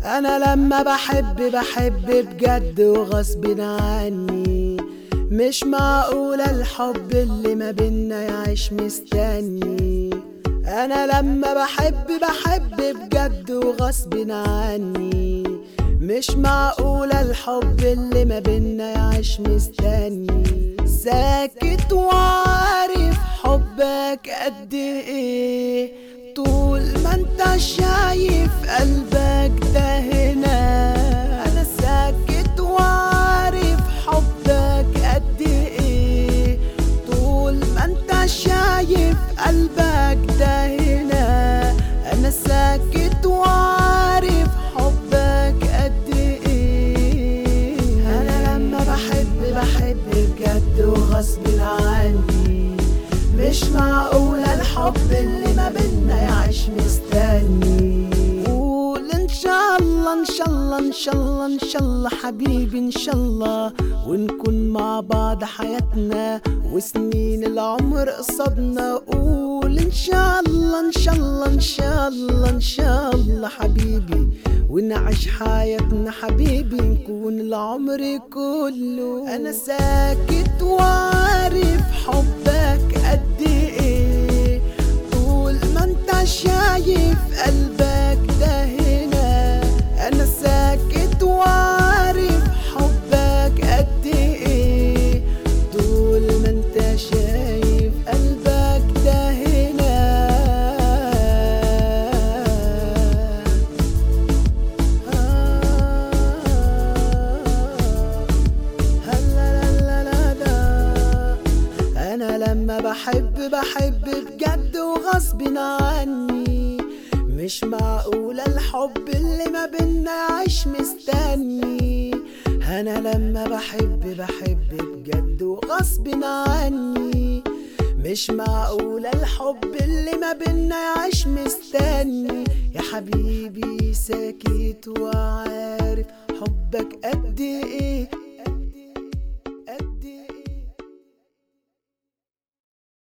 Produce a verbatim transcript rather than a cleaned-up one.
انا لما بحب بحب بجد وغصب عني، مش معقول الحب اللي ما بينا يعيش مستني. انا لما بحب بحب بجد وغصب عني، مش معقول الحب اللي ما بينا يعيش مستني. ساكت وعارف حبك قد ايه، طول ما انت شايف قلبك ده هنا. انا ساكت وعارف حبك قد ايه، طول ما انت شايف قلبك ده هنا. انا ساكت وعارف حبك قد ايه. انا لما بحب بحب بجد وغصب عني، مش معقول الحب اللي ما بينا يعيش مستني. قول ان شاء الله ان شاء الله ان شاء الله ان شاء الله حبيبي ان شاء الله، ونكون مع بعض حياتنا وسنين العمر قصادنا. قول ان شاء الله ان شاء الله ان شاء الله ان شاء الله حبيبي، ونعيش حياتنا حبيبي، نكون العمر كله. انا ساكت وعارف حبك قد ايه، طول ما انت شايف قلبك ده هنا. انا ساكت وعارف حبك قد ايه، طول ما انت شايف قلبك ده هنا. أنا لما بحب بحب بجد وغصب عني، مش معقول الحب اللي ما بينا يعيش مستني. أنا لما بحب بحب بجد وغصب عني، مش معقول الحب اللي ما بينا يعيش مستني. يا حبيبي ساكت وعارف حبك قد ايه،